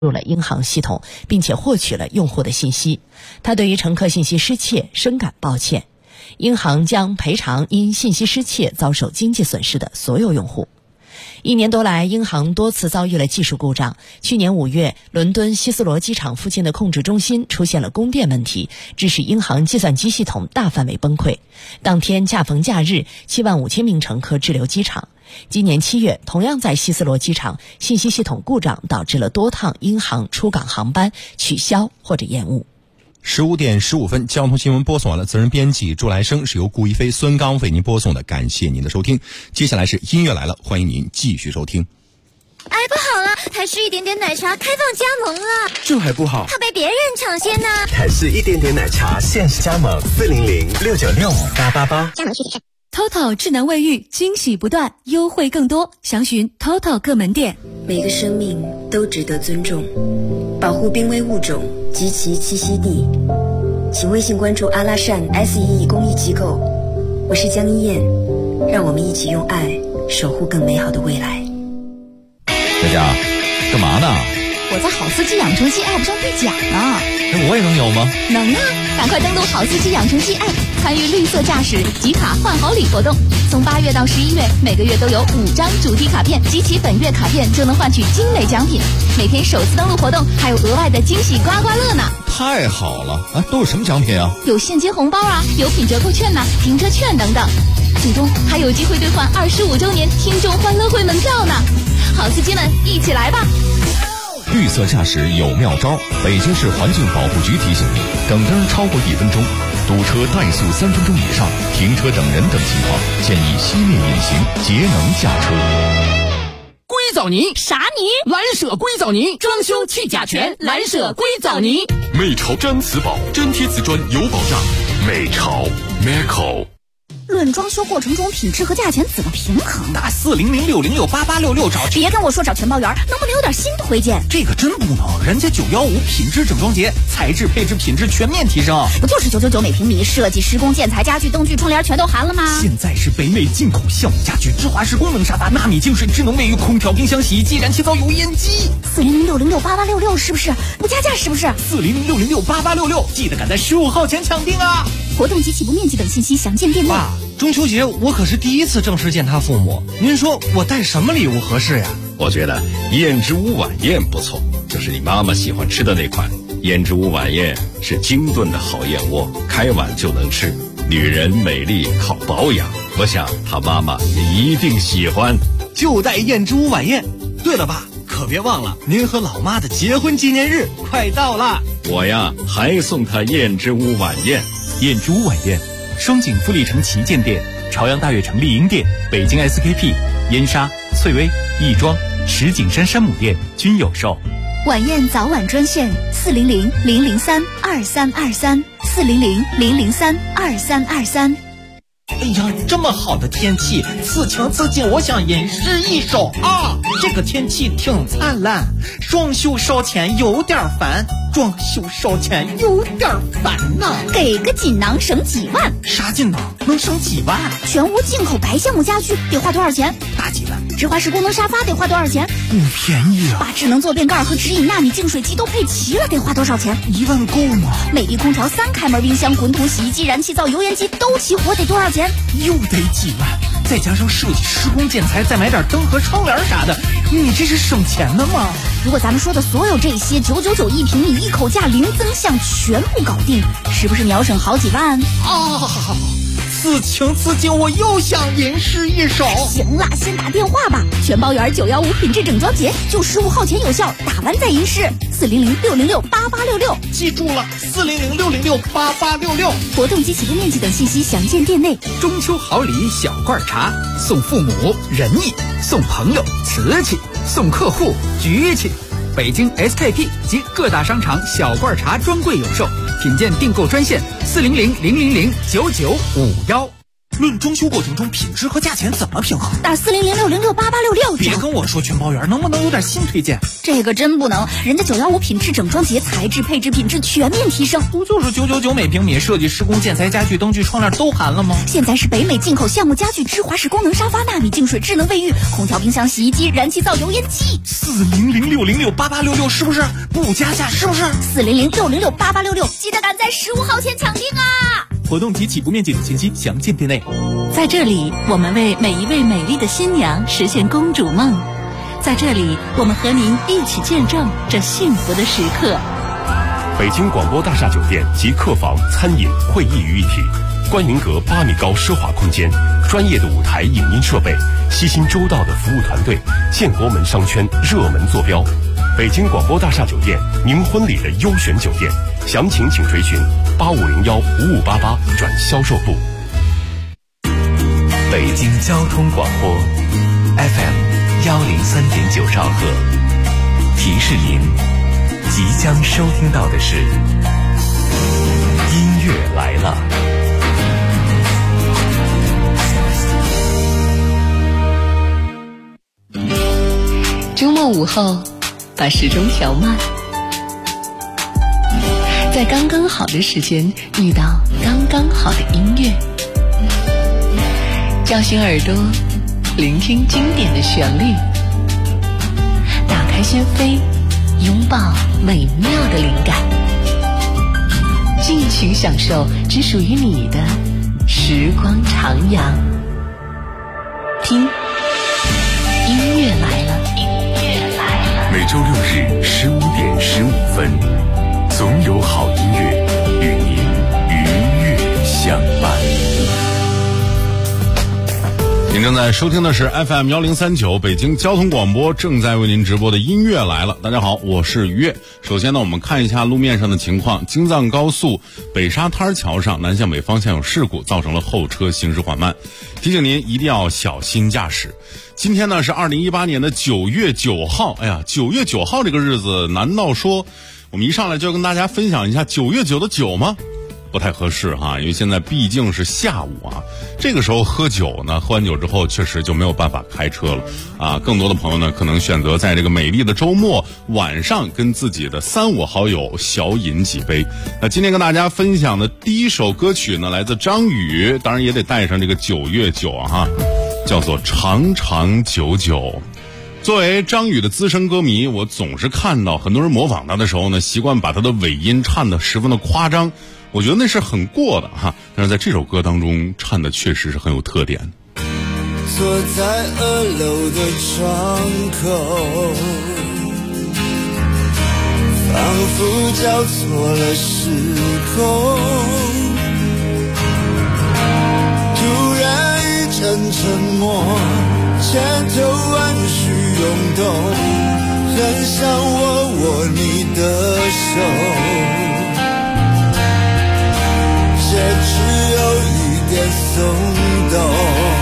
入了英航系统，并且获取了用户的信息。他对于乘客信息失窃深感抱歉。英航将赔偿因信息失窃遭受经济损失的所有用户。1年多来，英航多次遭遇了技术故障。去年5月，伦敦希斯罗机场附近的控制中心出现了供电问题，致使英航计算机系统大范围崩溃。当天恰逢假日，75000名乘客滞留机场。今年7月，同样在希斯罗机场，信息系统故障导致了多趟英航出港航班取消或者延误。 15点15分，交通新闻播送完了。责任编辑朱来生，是由顾一飞、孙刚为您播送的，感谢您的收听。接下来是音乐来了，欢迎您继续收听。 哎，不好了，台式一点点奶茶开放加盟了， 这还不好， 怕被别人抢先呢。 台式一点点奶茶限时加盟，400-696-5888， 加盟具体看。 TOTO 智能卫浴，惊喜不断，优惠更多，详询 TOTO 各门店。 每个生命都值得尊重，保护濒危物种及其栖息地。请微信关注阿拉善 SEE 公益机构，我是江一燕，让我们一起用爱守护更美好的未来。 佳佳，干嘛呢？ 我在好司机养成系 App 上兑奖呢。 我也能有吗？ 能啊，赶快登录好司机养成系 App， 参与绿色驾驶集卡换好礼活动。从8月到11月，每个月都有5张主题卡片，集齐本月卡片就能换取精美奖品。每天首次登录活动还有额外的惊喜刮刮乐呢。 太好了啊！都有什么奖品啊？ 有现金红包啊，有品折扣券呐、停车券等等。最终还有机会兑换25周年听众欢乐会门票呢。好司机们，一起来吧！ 绿色驾驶有妙招，北京市环境保护局提醒您：等灯超过1分钟，堵车怠速3分钟以上，停车等人等情况，建议熄灭引擎，节能驾车。 硅藻泥啥泥？ 蓝舍硅藻泥，装修去甲醛，蓝舍硅藻泥。 美潮毡瓷宝，真贴瓷砖有保障。美潮 Meco。 论装修过程中品质和价钱怎么平衡？ 打400-606-8866找。 别跟我说找全包圆，能不能有点新推荐？ 这个真不能，人家915品质整装节，材质配置品质全面提升。 不就是999每平米，设计施工建材家具灯具窗帘全都含了吗？ 现在是北美进口酵母家具、芝华士功能沙发、纳米净水、智能卫浴、空调、冰箱、洗衣机、燃气灶、油烟机。 400-606-8866是不是？不加价是不是 ？400-606-8866，记得赶在15号前抢定啊！ 活动及起步面积等信息详见店内。 爸，中秋节我可是第一次正式见他父母，您说我带什么礼物合适呀？ 我觉得燕之屋晚宴不错，就是你妈妈喜欢吃的那款。燕之屋晚宴是精炖的好燕窝，开碗就能吃。女人美丽靠保养，我想她妈妈也一定喜欢。 就带燕之屋晚宴。对了爸，可别忘了您和老妈的结婚纪念日快到了。 我呀还送她燕之屋晚宴。 燕之屋晚宴，双井富力城旗舰店、朝阳大悦城丽婴店、北京 SKP、燕莎、翠微、亦庄、石景山山姆店均有售。 晚宴早晚专线400-003-2323 400-003-2323。 哎呀，这么好的天气，此情此景，我想吟诗一首啊！这个天气挺灿烂，装修烧钱有点烦，装修烧钱有点烦呐。 给个锦囊省几万。 啥锦囊能省几万？ 全屋进口白橡木家具得花多少钱？ 大几万。 芝华士功能沙发得花多少钱？ 不便宜啊。 把智能坐便盖和直饮纳米净水机都配齐了，得花多少钱 ？1万够吗？ 美的空调3开门冰箱、滚筒洗衣机、燃气灶、油烟机都齐活，得多少钱？ 又得几万，再加上设计施工建材，再买点灯和窗帘啥的，你这是省钱的吗？ 如果咱们说的所有这些999一平米，一口价零增项全部搞定，是不是秒省好几万？ 好，此情此景，我又想吟诗一首。 行了，先打电话吧。全包圆915品质整装节就15号前有效，打完再吟诗。400-606-8866， 记住了，400-606-8866。 活动及起步面积等信息详见店内。 中秋好礼小罐茶，送父母仁义，送朋友瓷器，送客户局气。北京 SKP 及各大商场小罐茶专柜有售，品鉴订购专线400-000-9951。 论装修过程中品质和价钱怎么平衡？ 打4006068866。 别跟我说全包圆，能不能有点新推荐？ 这个真不能，人家915品质整装节，材质配置品质全面提升。 不就是999每平米，设计施工建材家具灯具窗帘都含了吗？ 现在是北美进口项目家具，芝华士功能沙发，纳米净水智能卫浴，空调冰箱洗衣机，燃气灶油烟机。 4006068866是不是？不加价是不是 ？4006068866，记得赶在15号前抢订啊！ 活动及起步面积等信息详见店内。 在这里，我们为每一位美丽的新娘实现公主梦。在这里，我们和您一起见证这幸福的时刻。 北京广播大厦酒店集客房、餐饮、会议于一体，观云阁8米高奢华空间，专业的舞台影音设备，悉心周到的服务团队，建国门商圈热门坐标。北京广播大厦酒店，您婚礼的优选酒店，详情请垂询85015588转销售部。 北京交通广播 FM103.9兆赫，提示您即将收听到的是音乐来了。 周末午后，把时钟调慢，在刚刚好的时间遇到刚刚好的音乐，叫醒耳朵，聆听经典的旋律，打开心扉，拥抱美妙的灵感，尽情享受只属于你的时光徜徉。听，音乐来了，音乐来了。 每周6日15点15分，总有好音乐与您愉悦相伴。 您正在收听的是 FM1039 北京交通广播正在为您直播的音乐来了。大家好，我是于越。首先呢，我们看一下路面上的情况。京藏高速北沙滩桥上南向北方向有事故，造成了后车行驶缓慢，提醒您一定要小心驾驶。今天呢是2018年的9月9号。哎呀，9月9号这个日子，难道说我们一上来就要跟大家分享一下9月9的9吗？不太合适哈，因为现在毕竟是下午啊，这个时候喝酒呢，喝完酒之后确实就没有办法开车了啊。更多的朋友呢，可能选择在这个美丽的周末晚上跟自己的3、5好友小饮几杯。那今天跟大家分享的第一首歌曲呢，来自张宇，当然也得带上这个9月9啊哈，叫做长长久久。作为张宇的资深歌迷，我总是看到很多人模仿他的时候呢，习惯把他的尾音唱得十分的夸张。我觉得那是很过的哈，但是在这首歌当中唱的确实是很有特点。 坐在2楼的窗口，仿佛交错了时空，突然一阵沉默，千头万绪涌动，很想握你的手，却只有一点松动，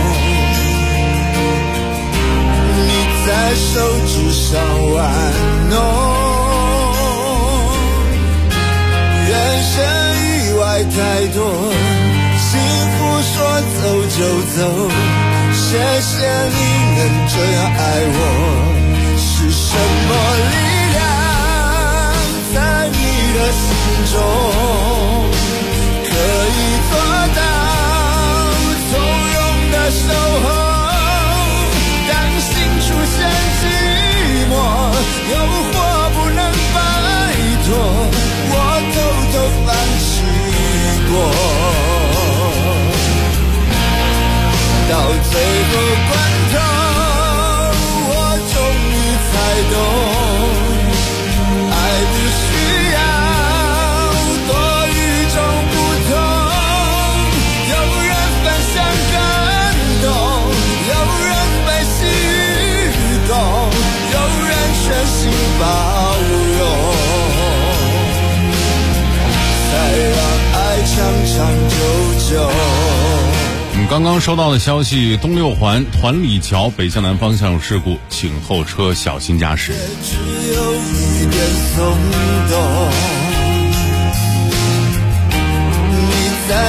你在手指上玩弄，人生意外太多，幸福说走就走，谢谢你能这样爱我，是什么力量在你的心中可以做到从容的守候，当心出现寂寞，诱惑不能摆脱，我偷偷放弃过，到最后关头，我终于才懂，爱不需要多与众不同，有人分享感动，有人被喜与共，有人全心包容，才让爱长长久久。 我们刚刚收到的消息，东6环团里桥北向南方向有事故，请后车小心驾驶。 只有一点松动，你在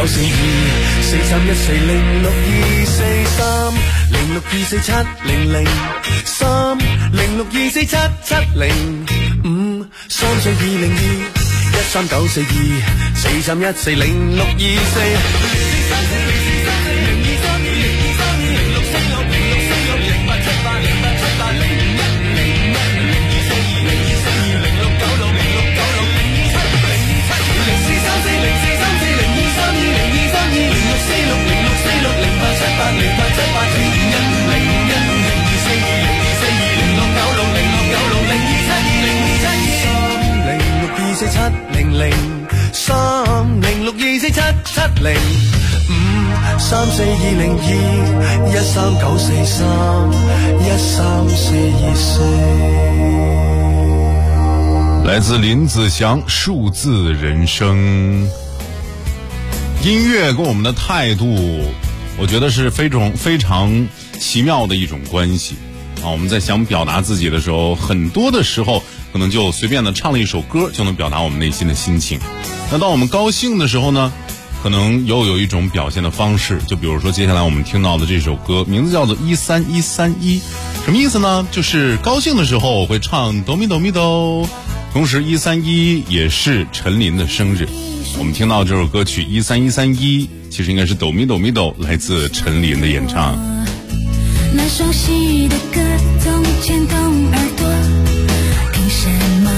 来自林子祥，数字人生。音乐跟我们的态度，我觉得是非常奇妙的一种关系啊。我们在想表达自己的时候，很多的时候可能就随便的唱了一首歌就能表达我们内心的心情。那当我们高兴的时候呢，可能又有一种表现的方式，就比如说接下来我们听到的这首歌，名字叫做13131，什么意思呢？就是高兴的时候我会唱哆咪哆咪哆，同时131也是陈琳的生日。我们听到这首歌曲13131，其实应该是哆咪哆咪哆，来自陈琳的演唱。 那熟悉的歌总牵动耳朵，凭什么？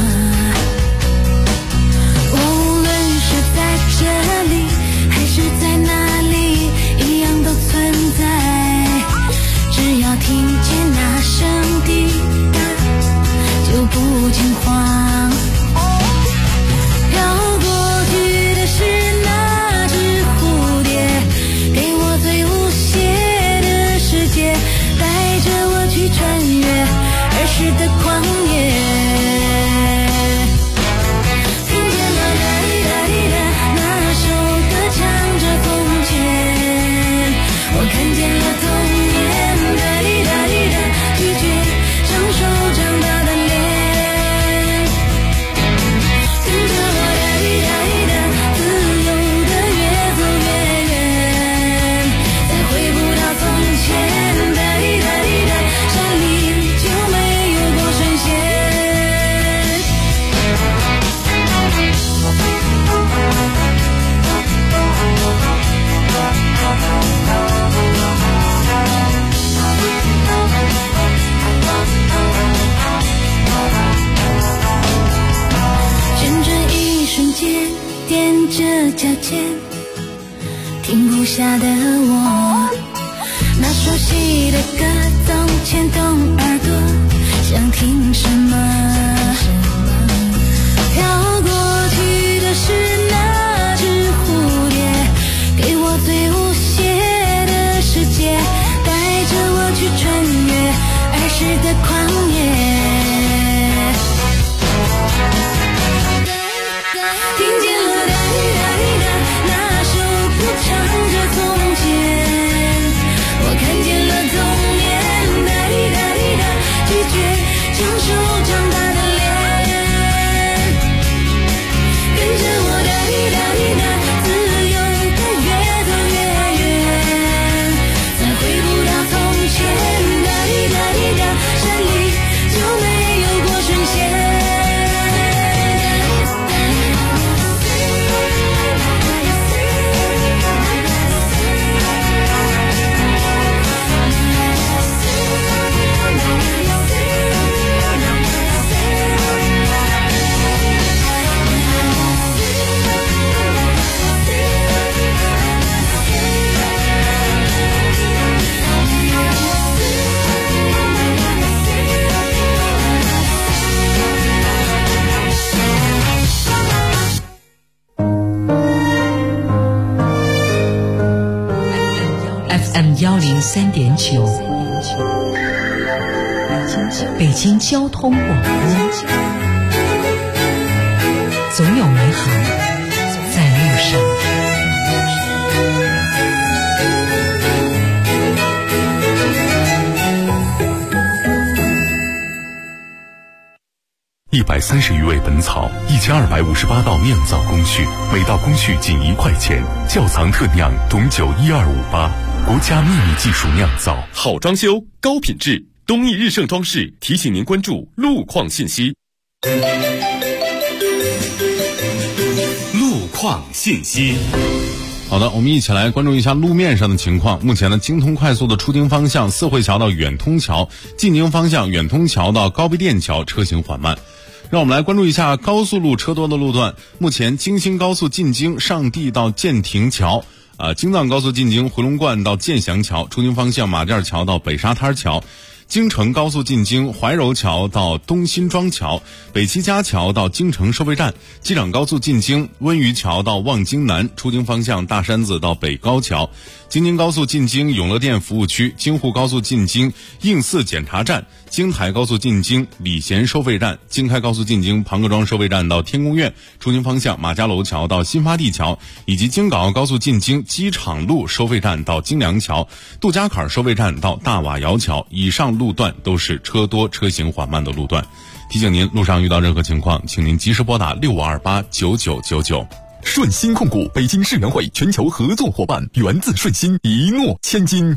无论是在这里还是在哪里，一样都存在。只要听见那声滴答，就不惊慌。飘过去的是那只蝴蝶，给我最无邪的世界，带着我去穿越儿时的旷野。听见了哒滴哒滴哒那首歌唱着从前，我看见了童年哒滴哒滴哒，拒绝享受长大的脸。跟着我哒滴哒滴哒，自由的越走越远，再回不到从前哒滴哒滴哒，山里就没有过神仙。旋转一瞬间，踮着脚尖，停不下的我，那熟悉的歌总牵动耳朵，想听什么？飘过去的是那只蝴蝶，给我最无邪的世界，带着我去穿越儿时的旷野。听见了哒滴哒滴哒那首歌唱着从前，我看见了童年哒滴哒滴哒，拒绝享受长大的脸。跟着我哒滴哒滴哒，自由的越走越远，再回不到从前哒滴哒滴哒，山里就没有过神仙。 FM103.9，北京交通广播，总有美好在路上。 130余味本草，1258道酿造工序，每道工序仅1块钱。窖藏特酿董酒12588，国家秘密技术酿造， 好装修，高品质。东益日盛装饰提醒您关注路况信息。路况信息。 好的，我们一起来关注一下路面上的情况。目前呢，京通快速的出京方向四惠桥到远通桥，进京方向远通桥到高碑店桥车行缓慢。让我们来关注一下高速路车多的路段。目前京新高速进京上地到建亭桥，京藏高速进京回龙观到建祥桥，出京方向马甸桥到北沙滩桥。京承高速进京怀柔桥到东辛庄桥，北七家桥到京城收费站，机场高速进京温榆桥到望京南，出京方向大山子到北高桥，京津高速进京永乐店服务区，京沪高速进京应四检查站，京台高速进京礼贤收费站，京开高速进京庞各庄收费站到天宫院，出京方向马家楼桥到新发地桥，以及京港澳高速进京机场路收费站到京梁桥，杜家坎收费站到大瓦窑桥。以上路段都是车多车行缓慢的路段。提醒您，路上遇到任何情况，请您及时拨打65289999。 顺鑫控股北京世园会全球合作伙伴，源自顺鑫，一诺千金。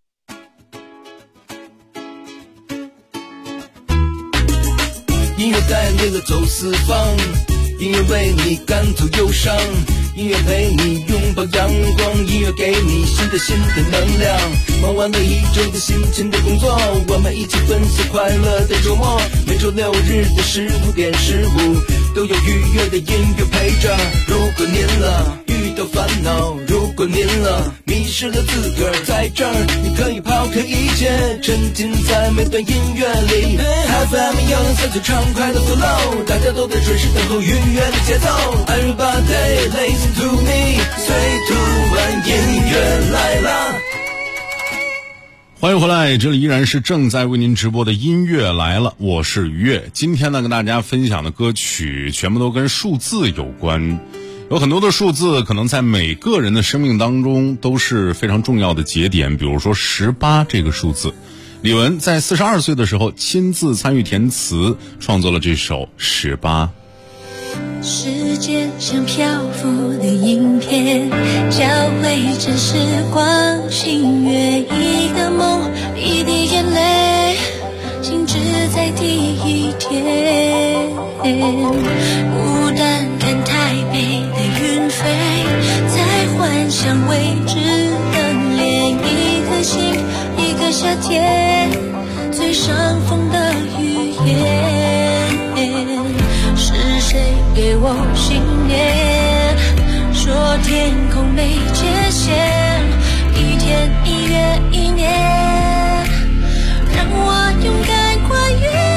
音乐带领了走四方，音乐为你赶走忧伤，音乐陪你拥抱阳光，音乐给你新的能量。忙完了一周的辛勤的工作，我们一起分享快乐的周末。每周6日的15点15，都有愉悦的音乐陪着。如果您遇到烦恼，如果您迷失了自个儿，在这儿你可以抛开一切，沉浸在每段音乐里。FM 103畅快的 flow， 大家都在准时等候愉悦的节奏。Everybody listen to me， 最突然音乐来了。 欢迎回来，这里依然是正在为您直播的音乐来了，我是于越。今天呢，跟大家分享的歌曲全部都跟数字有关。有很多的数字可能在每个人的生命当中都是非常重要的节点，比如说18这个数字。李玟在42岁的时候亲自参与填词，创作了这首18。 时间像漂浮的影片，交汇着时光星月，一个梦，一滴眼泪，静止在第一天。孤单看台北的云飞，在幻想未知的脸，一颗心，一个夏天，最上风的语言。是谁给我信念，说天空没界限，一天一月一年，让我勇敢跨越。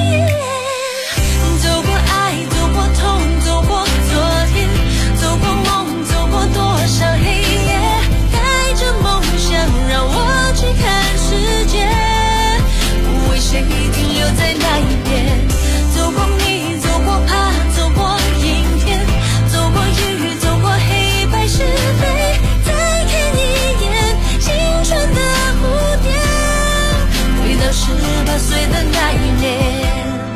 走过爱，走过痛，走过昨天，走过梦，走过多少黑夜，带着梦想让我去看世界，不为谁停留在那一边。走过你，走过怕，走过阴天，走过雨，走过黑白是非，再看一眼青春的蝴蝶，回到18岁的那一年。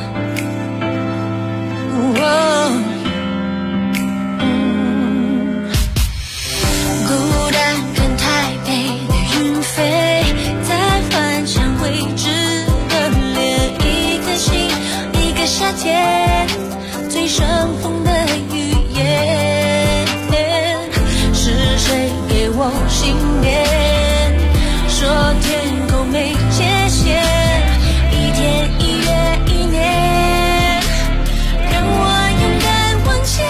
孤单看台北的云飞，在幻想未知的脸，一颗心，一个夏天，最上风的语言。是谁给我信念，说天空没界限，一天一月一年，让我勇敢往前。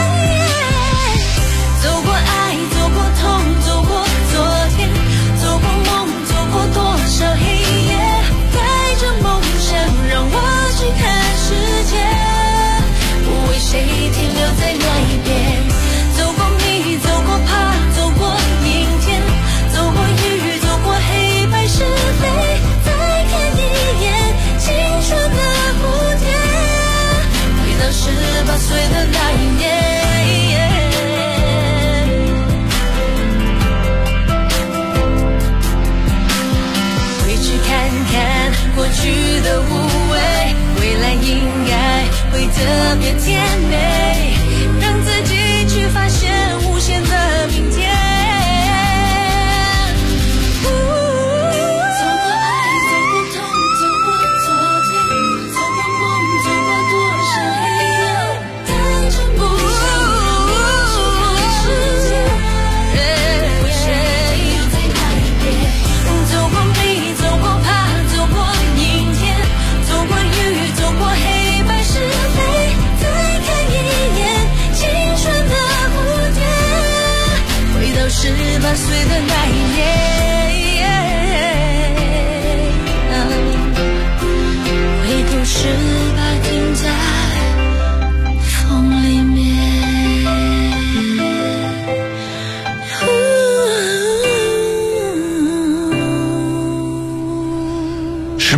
走过爱，走过痛，走过昨天，走过梦，走过多少黑夜，带着梦想让我去看世界，不为谁停留在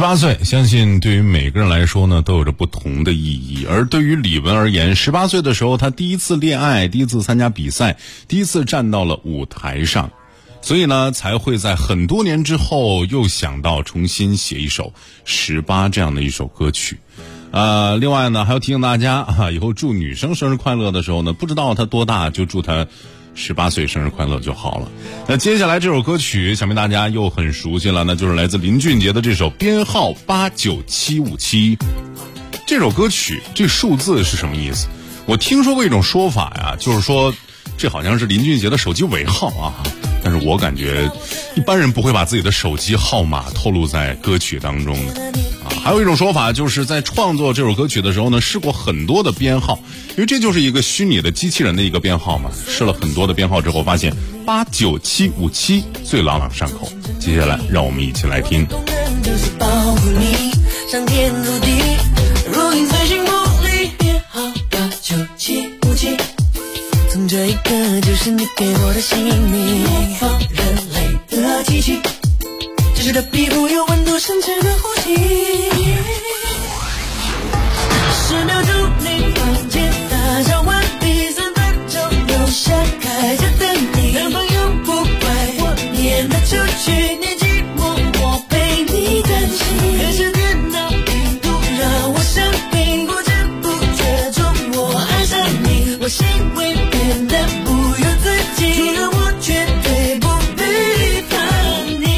18岁，相信对于每个人来说呢，都有着不同的意义。而对于李玟而言，18岁的时候，她第一次恋爱，第一次参加比赛，第一次站到了舞台上，所以呢，才会在很多年之后又想到重新写一首《18》这样的一首歌曲。另外呢，还要提醒大家以后祝女生生日快乐的时候呢，不知道她多大，就祝她18岁生日快乐就好了。那接下来这首歌曲想必大家又很熟悉了，那就是来自林俊杰的这首编号89757。这首歌曲这数字是什么意思？我听说过一种说法呀，就是说这好像是林俊杰的手机尾号啊，但是我感觉一般人不会把自己的手机号码透露在歌曲当中的。还有一种说法就是在创作这首歌曲的时候呢，试过很多的编号，因为这就是一个虚拟的机器人的一个编号嘛。试了很多的编号之后，发现89757最朗朗上口。接下来让我们一起来听。 就是保护你，上天入地，如影随形不离，编号89757。从这一刻就是你给我的姓名，模仿人类的机器，只是的皮肤有温度，深沉的呼吸。10秒钟内房间打扫完毕，3分钟留下开着等你。男朋友不怪我撵他出去，你寂寞我陪你担心。可是电脑病毒让我生病，不知不觉中我爱上你，我心会变得不由自己，除了我绝对不背叛你。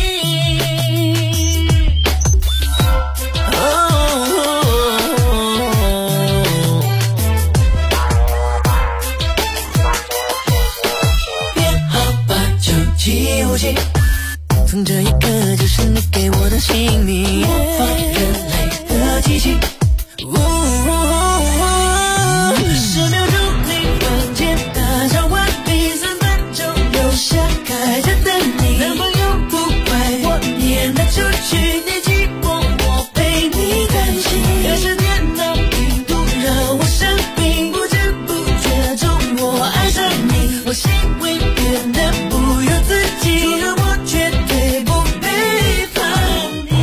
从这一刻就是你给我的姓名，模仿人类的机器。10秒钟内房间打扫完毕，3分钟留下开着等你。男朋友不怪我撵他出去，你寂寞我陪你担心。可是电脑病毒让我生病，不知不觉中我爱上你，我心会变得不由自己，除了我绝对不背叛你。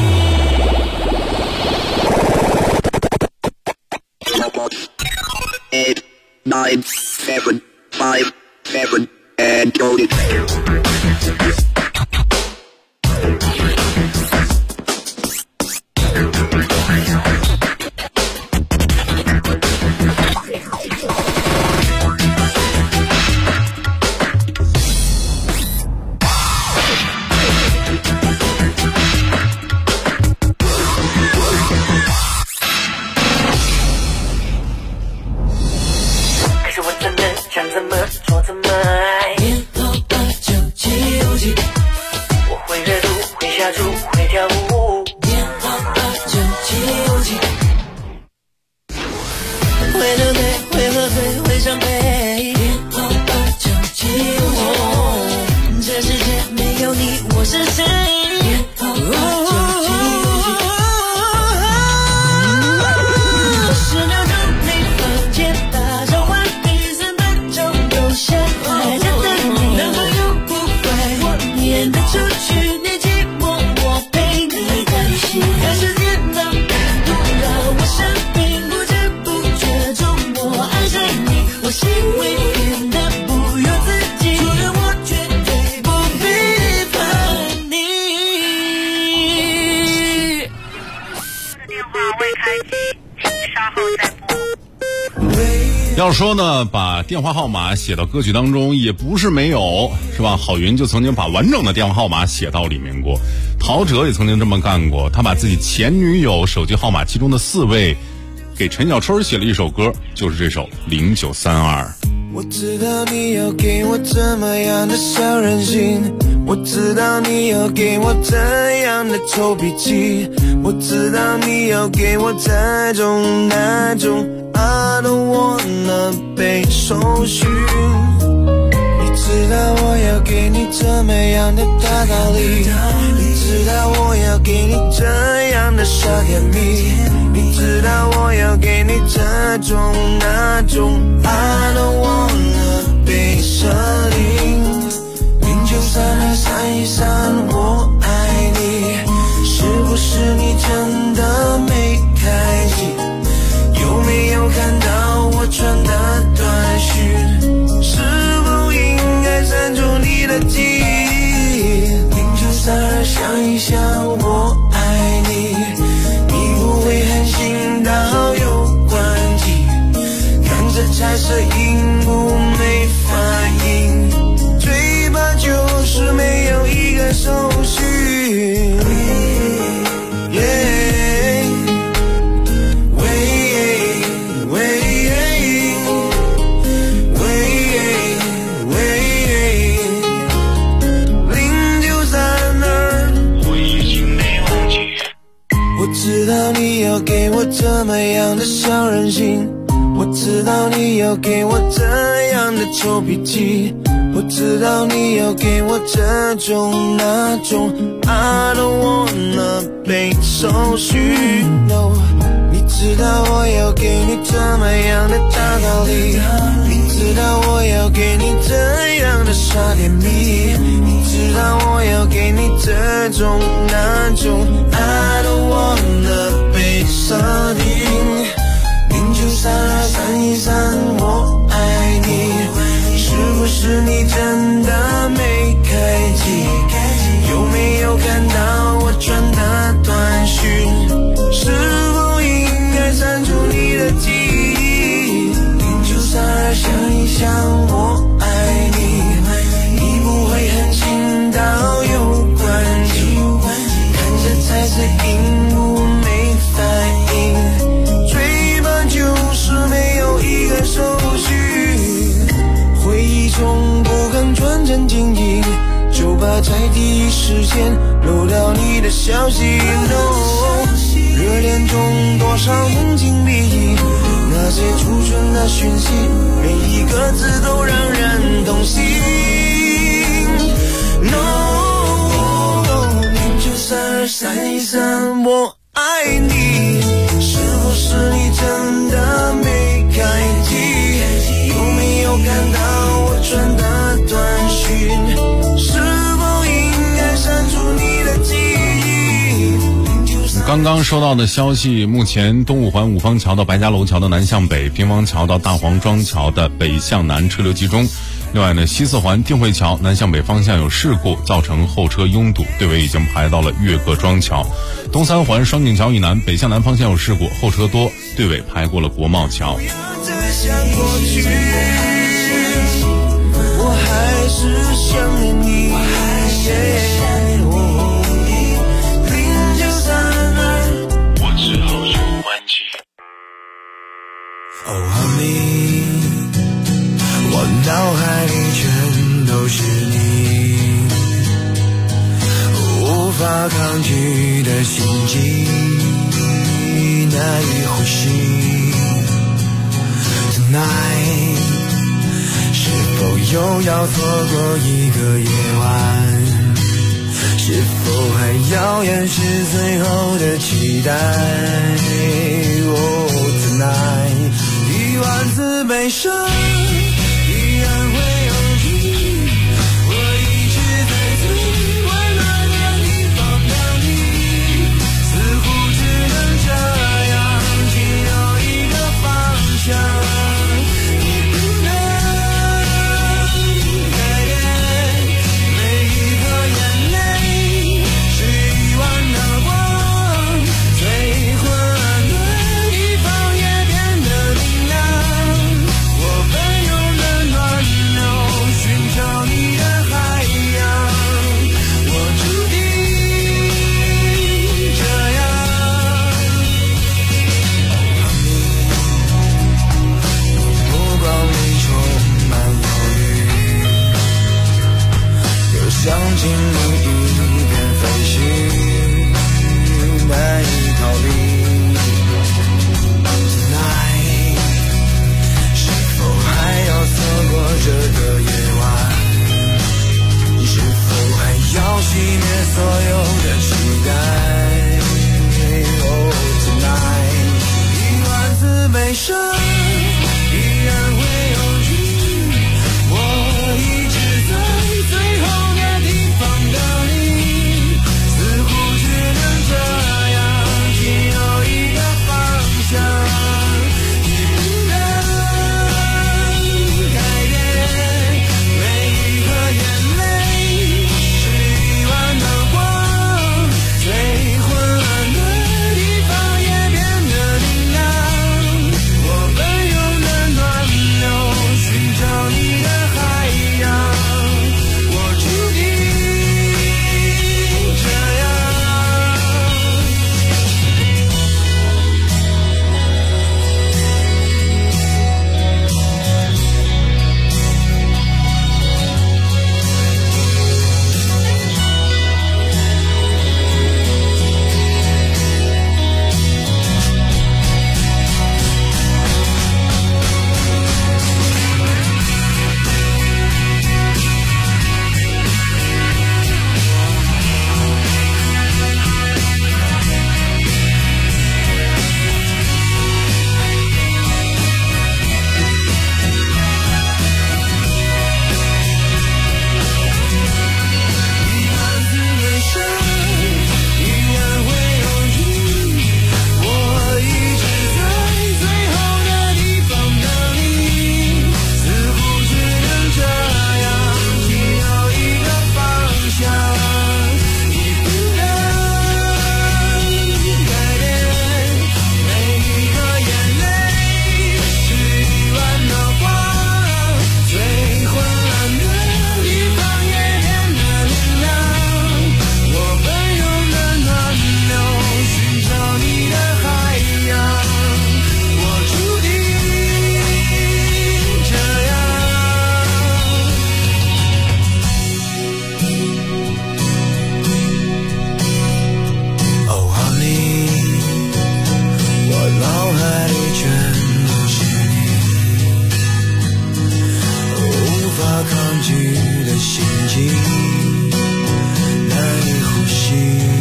8, 9, 7, 5, 7, and go it. 可是我真的想怎么做怎么爱，编号89757，我会热度，会下注，会跳舞，编号89757，会流泪，会喝醉，会伤悲，编号89757，这世界没有你我是谁，编号89757。10秒钟内房间打扫完毕，3分钟留下开着等你。男朋友不怪我撵他出去，你寂寞我陪你担心。可是电脑病毒让我生病，不知不觉中我爱上你，我心会变得不由自己，除了我绝对不背叛你。 电话未开机，请稍后再拨。 要说呢，把电话号码写到歌曲当中也不是没有，是吧？郝云就曾经把完整的电话号码写到里面过，陶喆也曾经这么干过，他把自己前女友手机号码其中的4位给陈小春写了一首歌，就是这首0932。 我知道你要给我怎么样的小任性，我知道你要给我怎样的臭脾气，我知道你要给我这种那种 I don't wanna 被搜寻，你知道我要给你怎么样的大道理，你知道我要给你怎样的小甜蜜，你知道我要给你这种那种 I don't wanna 被设定，093231我爱你，是不是是你真的没开机？有没有看到我传的短讯？是否应该删除你的记忆？093想一想我爱你，你不会狠心到有关机，看着彩色荧幕没反应，最怕就是没有一个手续。我知道你要给我这么样的小任性，我知道你要给我这样的臭脾气，我知道你要给我这种那种 I don't wanna 被手续 No， 你知道我要给你这么样的大道理，你知道我要给你这样的傻甜蜜，你知道我要给你这种那种 I don't wanna 被设定。0932313我爱你，是不是你真的没开机？有没有看到我传的短讯？是否应该删除你的记忆？093想一想我爱你，你不会狠心到有关机，看着彩色荧幕没反应，最怕就是没有一个手续。回忆中不敢专程经营，就怕在第一时间漏掉你的消息。No， 热恋中多少人情蜜意，那些储存的讯息，每一个字都让人痛心。No， 0932313我爱你，是不是你真的没开机？有没有看到我传的短讯？是否应该删除你的记忆？ 刚刚收到的消息，目前东五环五方桥到白家楼桥的南向北，平房桥到大黄庄桥的北向南车流集中。另外呢，西四环定慧桥南向北方向有事故，造成后车拥堵，队尾已经排到了岳各庄桥。东三环双井桥以南北向南方向有事故，后车多，队尾排过了国贸桥。 我还是想念你， 我只好用关机。 Oh honey， 我脑海里全都是你，无法抗拒的心悸，难以呼吸。Tonight， 是否又要错过一个夜晚？是否还要掩饰最后的期待？ Oh tonight， 10000次悲伤依然会有你，我一直在最温暖的地方等你，似乎只能这样，只有一个方向。想进入一片飞行，难以逃离。Tonight， 是否还要错过这个夜晚？是否还要熄灭所有的期待 ？Oh tonight， 10000次悲伤依然会有你，我一直在最后。似乎只能这惧的心境，难以呼吸。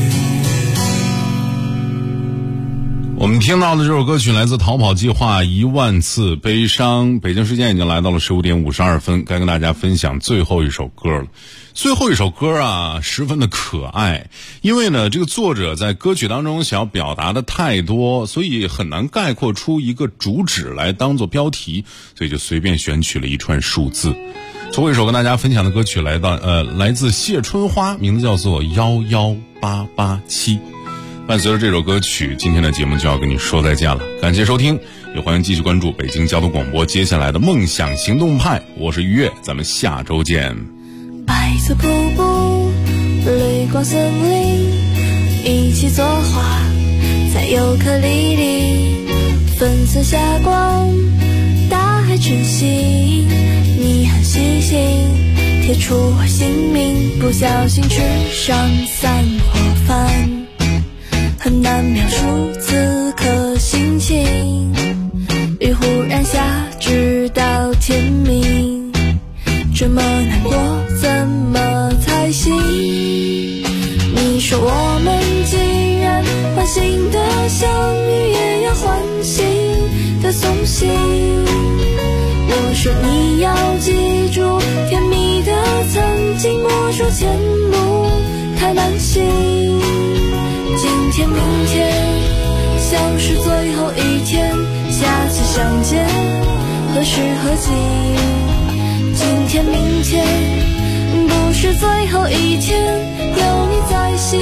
我们听到的这首歌曲来自逃跑计划1万次悲伤。北京时间已经来到了15点52分，该跟大家分享最后一首歌了。最后一首歌啊，十分的可爱，因为呢，这个作者在歌曲当中想要表达的太多，所以很难概括出一个主旨来当做标题，所以就随便选取了一串数字。最后一首跟大家分享的歌曲来自谢春花，名字叫做11887。伴随着这首歌曲，今天的节目就要跟你说再见了，感谢收听，也欢迎继续关注北京交通广播接下来的梦想行动派，我是于越，咱们下周见。 白色瀑布，绿光森林，一起作画在尤克里里，粉色霞光，大海晨曦，你很细心，贴出我姓名，不小心吃上3伙饭，很难描述此刻心情，雨忽然下，直到天明，这么难过怎么才行？你说我们既然欢欣的相遇，也要欢欣的送行。我说你要记住甜蜜的曾经，我说前路太难行。今天明天像是最后一天，下次相见何时何地？今天明天不是最后一天，有你在心，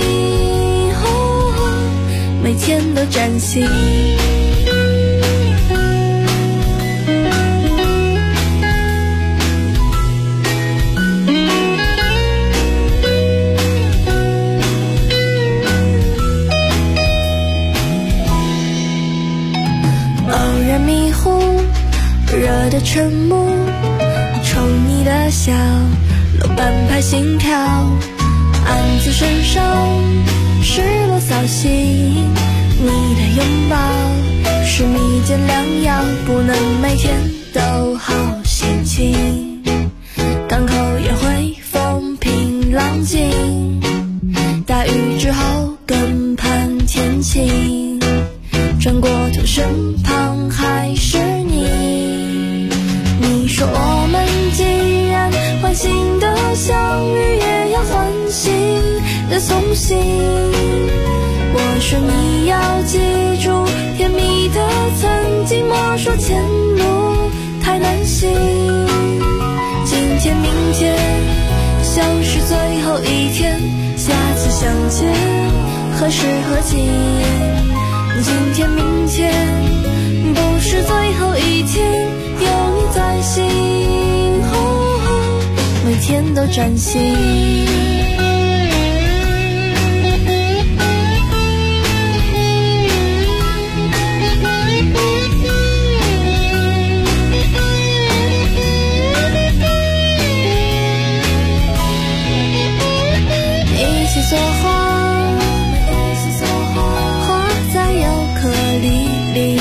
每天都崭新。偶然迷糊，热的沉默，冲你的笑，漏半拍心跳，暗自身上失落扫兴，你的拥抱是蜜饯良药，不能每天都好心情。港口也会风平浪静，大雨之后更盼天晴，转过头身旁还是你。你说我们既然欢欣的相遇，也要欢欣的送行。我说你要记住甜蜜的曾经，我说前路太难行。今天明天像是最后一天，下次相见何时何地？今天明天不是最后一天，有你在心，每天都崭新。一起作画，画在尤克里里，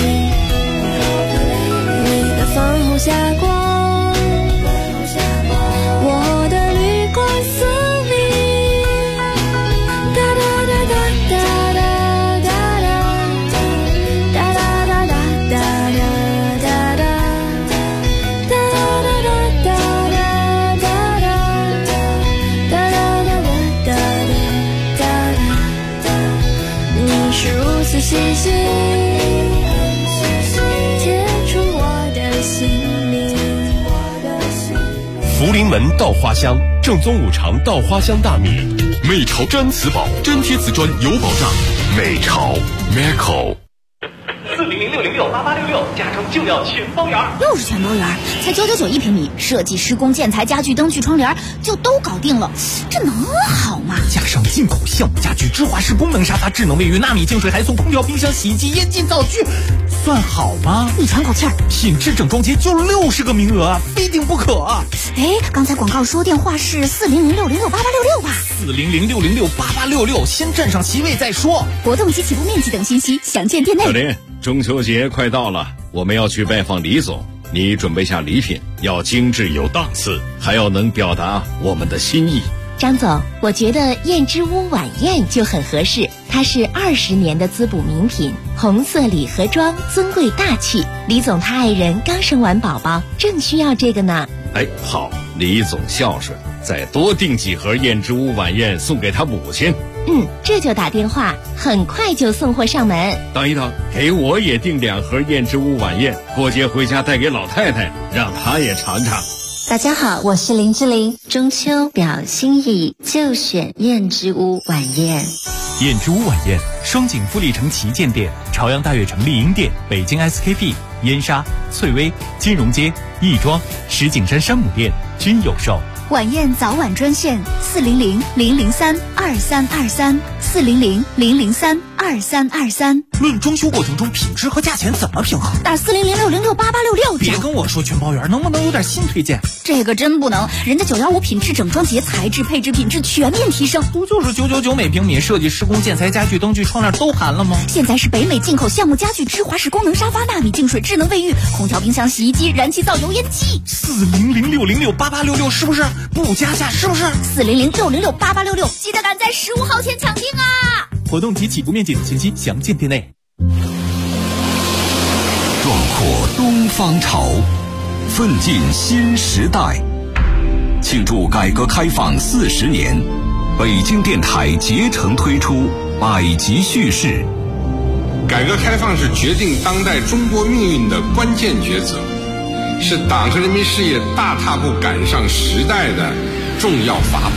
你的粉红霞光，我的绿光森林，哒哒哒哒哒哒哒哒哒哒哒哒哒哒你是如此细心，贴出我的姓名。 福临门稻花香，正宗五常稻花香大米，美潮毡瓷宝，真贴瓷砖有保障。美潮 Meco。 400606866，加州就要全包圆， 又是全包圆，才999一平米，设计、施工、建材、家具、灯具、窗帘就都搞定了，这能好吗？ 加上进口橡木家具、芝华士功能沙发、智能卫浴、纳米净水，还送空调、冰箱、洗衣机、烟机、灶具，算好吗？ 你喘口气儿， 品质整装节就60个名额啊，非订不可啊！ 哎，刚才广告说电话是400606886吧 ？400606886，先占上席位再说。 活动及起步面积等信息详见店内。 小林，中秋节快到了，我们要去拜访李总， 你准备下礼品要精致有档次，还要能表达我们的心意。 张总，我觉得燕之屋晚宴就很合适，它是20年的滋补名品，红色礼盒装，尊贵大气。李总他爱人刚生完宝宝，正需要这个呢。 哎，好，李总孝顺，再多订几盒燕之屋晚宴送给他母亲。 这就打电话，很快就送货上门。 等一等，给我也订2盒燕之屋晚宴，过节回家带给老太太，让她也尝尝。 大家好，我是林志玲。中秋表心意，就选燕之屋晚宴。 燕之屋晚宴，双井富力城旗舰店、朝阳大悦城丽婴店、北京 SKP、燕莎、翠微、金融街、亦庄、石景山山姆店均有售。 晚宴早晚专线400-003-2323，400-003-2323。 论装修过程中品质和价钱怎么平衡？ 打400-606-8866。 别跟我说全包圆，能不能有点新推荐？ 这个真不能，人家915品质整装节，材质配置品质全面提升。 不就是999每平米，设计施工建材家具灯具窗帘都含了吗？ 现在是北美进口项目家具，芝华士功能沙发，纳米净水智能卫浴，空调冰箱洗衣机，燃气灶油烟机。 400-606-8866是不是？不加价是不是 ？400-606-8866，记得赶在15号前抢订啊！ 活动及起步面积等信息详见店内。 壮阔东方潮，奋进新时代。庆祝改革开放40年，北京电台竭诚推出百集叙事。 改革开放是决定当代中国命运的关键抉择，是党和人民事业大踏步赶上时代的重要法宝。